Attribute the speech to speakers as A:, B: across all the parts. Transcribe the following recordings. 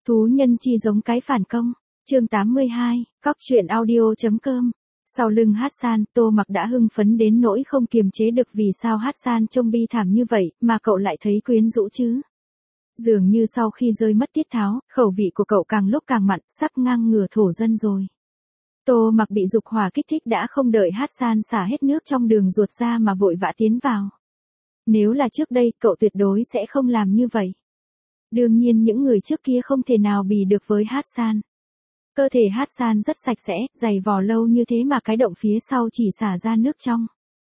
A: Thú nhân chi giống cái phản công. Chương 82, Cóc truyện audio.com. Sau lưng Hassan, Tô Mặc đã hưng phấn đến nỗi không kiềm chế được vì sao Hassan trông bi thảm như vậy, mà cậu lại thấy quyến rũ chứ. Dường như sau khi rơi mất tiết tháo, khẩu vị của cậu càng lúc càng mặn, sắp ngang ngửa thổ dân rồi. Tô Mặc bị dục hỏa kích thích đã không đợi Hassan xả hết nước trong đường ruột ra mà vội vã tiến vào. Nếu là trước đây, cậu tuyệt đối sẽ không làm như vậy. Đương nhiên những người trước kia không thể nào bì được với Hassan. Cơ thể Hassan rất sạch sẽ, dày vò lâu như thế mà cái động phía sau chỉ xả ra nước trong.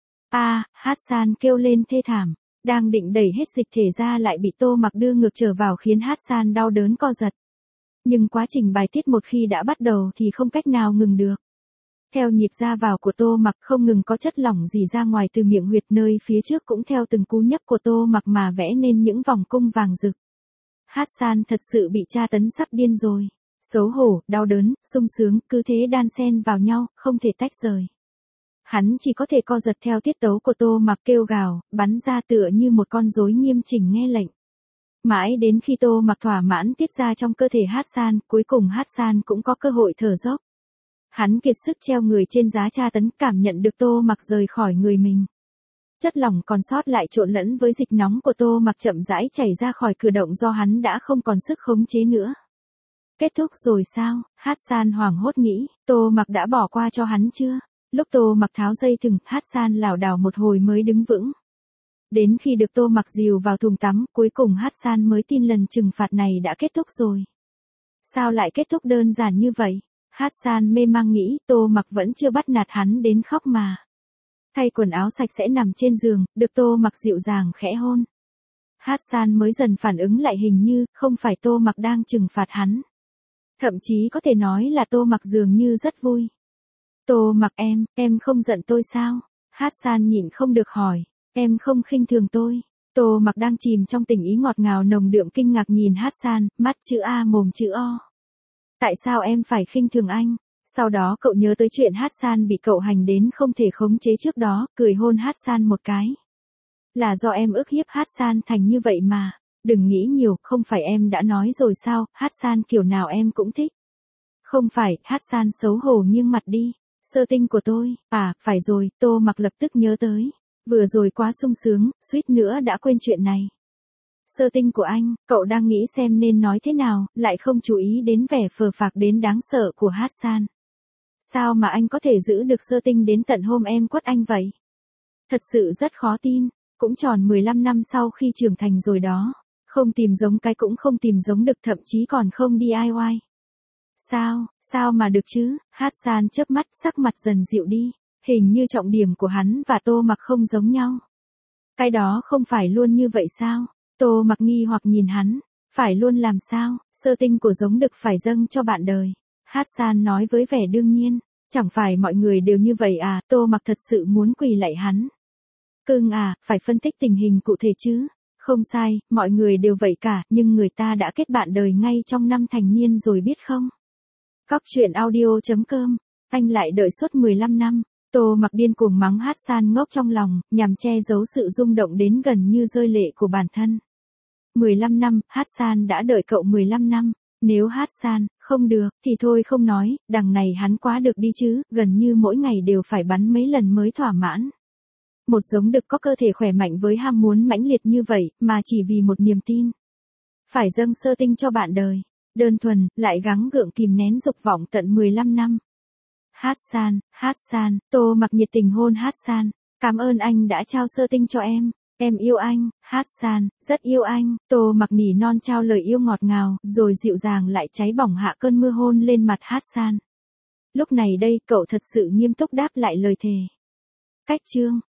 A: Hassan kêu lên thê thảm, đang định đẩy hết dịch thể ra lại bị Tô Mặc đưa ngược trở vào khiến Hassan đau đớn co giật. Nhưng quá trình bài tiết một khi đã bắt đầu thì không cách nào ngừng được. Theo nhịp ra vào của Tô Mặc không ngừng có chất lỏng rỉ ra ngoài từ miệng huyệt nơi phía trước cũng theo từng cú nhấp của Tô Mặc mà vẽ nên những vòng cung vàng rực. Hassan thật sự bị tra tấn sắp điên rồi. Xấu hổ, đau đớn, sung sướng, cứ thế đan xen vào nhau, không thể tách rời. Hắn chỉ có thể co giật theo tiết tấu của Tô Mặc kêu gào, bắn ra tựa như một con rối nghiêm chỉnh nghe lệnh. Mãi đến khi Tô Mặc thỏa mãn tiết ra trong cơ thể Hassan, cuối cùng Hassan cũng có cơ hội thở dốc. Hắn kiệt sức treo người trên giá tra tấn, cảm nhận được Tô Mặc rời khỏi người mình. Chất lỏng còn sót lại trộn lẫn với dịch nóng của Tô Mặc chậm rãi chảy ra khỏi cửa động do hắn đã không còn sức khống chế nữa. Kết thúc rồi sao? Hassan hoảng hốt nghĩ, Tô Mặc đã bỏ qua cho hắn chưa? Lúc Tô Mặc tháo dây thừng, Hassan lảo đảo một hồi mới đứng vững. Đến khi được Tô Mặc dìu vào thùng tắm, cuối cùng Hassan mới tin lần trừng phạt này đã kết thúc rồi. Sao lại kết thúc đơn giản như vậy? Hassan mê mang nghĩ, Tô Mặc vẫn chưa bắt nạt hắn đến khóc mà. Thay quần áo sạch sẽ nằm trên giường, được Tô Mặc dịu dàng khẽ hôn. Hassan mới dần phản ứng lại hình như, không phải Tô Mặc đang trừng phạt hắn. Thậm chí có thể nói là Tô Mặc dường như rất vui. Tô Mặc em không giận tôi sao? Hassan nhịn không được hỏi, em không khinh thường tôi. Tô Mặc đang chìm trong tình ý ngọt ngào nồng đượm kinh ngạc nhìn Hassan, mắt chữ A mồm chữ O. Tại sao em phải khinh thường anh? Sau đó cậu nhớ tới chuyện Hassan bị cậu hành đến không thể khống chế trước đó, cười hôn Hassan một cái. Là do em ức hiếp Hassan thành như vậy mà. Đừng nghĩ nhiều, không phải em đã nói rồi sao, Hassan kiểu nào em cũng thích. Không phải, Hassan xấu hổ nghiêng mặt đi. Sơ tinh của tôi, phải rồi, Tô Mặc lập tức nhớ tới. Vừa rồi quá sung sướng, suýt nữa đã quên chuyện này. Sơ tinh của anh, cậu đang nghĩ xem nên nói thế nào, lại không chú ý đến vẻ phờ phạc đến đáng sợ của Hassan. Sao mà anh có thể giữ được sơ tinh đến tận hôm em quất anh vậy? Thật sự rất khó tin, cũng tròn 15 năm sau khi trưởng thành rồi đó. Không tìm giống cái cũng không tìm giống được, thậm chí còn không DIY. Sao mà được chứ? Hassan chớp mắt, sắc mặt dần dịu đi. Hình như trọng điểm của hắn và Tô Mặc không giống nhau. Cái đó không phải luôn như vậy sao? Tô Mặc nghi hoặc nhìn hắn. Phải luôn làm sao? Sơ tinh của giống đực phải dâng cho bạn đời. Hassan nói với vẻ đương nhiên. Chẳng phải mọi người đều như vậy à? Tô Mặc thật sự muốn quỳ lạy hắn. Cưng phải phân tích tình hình cụ thể chứ. Không sai, mọi người đều vậy cả, nhưng người ta đã kết bạn đời ngay trong năm thành niên rồi biết không? Cóc truyện audio.com. Anh lại đợi suốt 15 năm. Tô Mặc điên cuồng mắng Hassan ngốc trong lòng, nhằm che giấu sự rung động đến gần như rơi lệ của bản thân. 15 năm, Hassan đã đợi cậu 15 năm. Nếu Hassan không được, thì thôi không nói, đằng này hắn quá được đi chứ, gần như mỗi ngày đều phải bắn mấy lần mới thỏa mãn. Một giống đực có cơ thể khỏe mạnh với ham muốn mãnh liệt như vậy, mà chỉ vì một niềm tin. Phải dâng sơ tinh cho bạn đời. Đơn thuần, lại gắng gượng kìm nén dục vọng tận 15 năm. Hassan, Tô Mặc nhiệt tình hôn Hassan. Cảm ơn anh đã trao sơ tinh cho em. Em yêu anh, Hassan, rất yêu anh. Tô Mặc nỉ non trao lời yêu ngọt ngào, rồi dịu dàng lại cháy bỏng hạ cơn mưa hôn lên mặt Hassan. Lúc này đây, cậu thật sự nghiêm túc đáp lại lời thề. Cách chương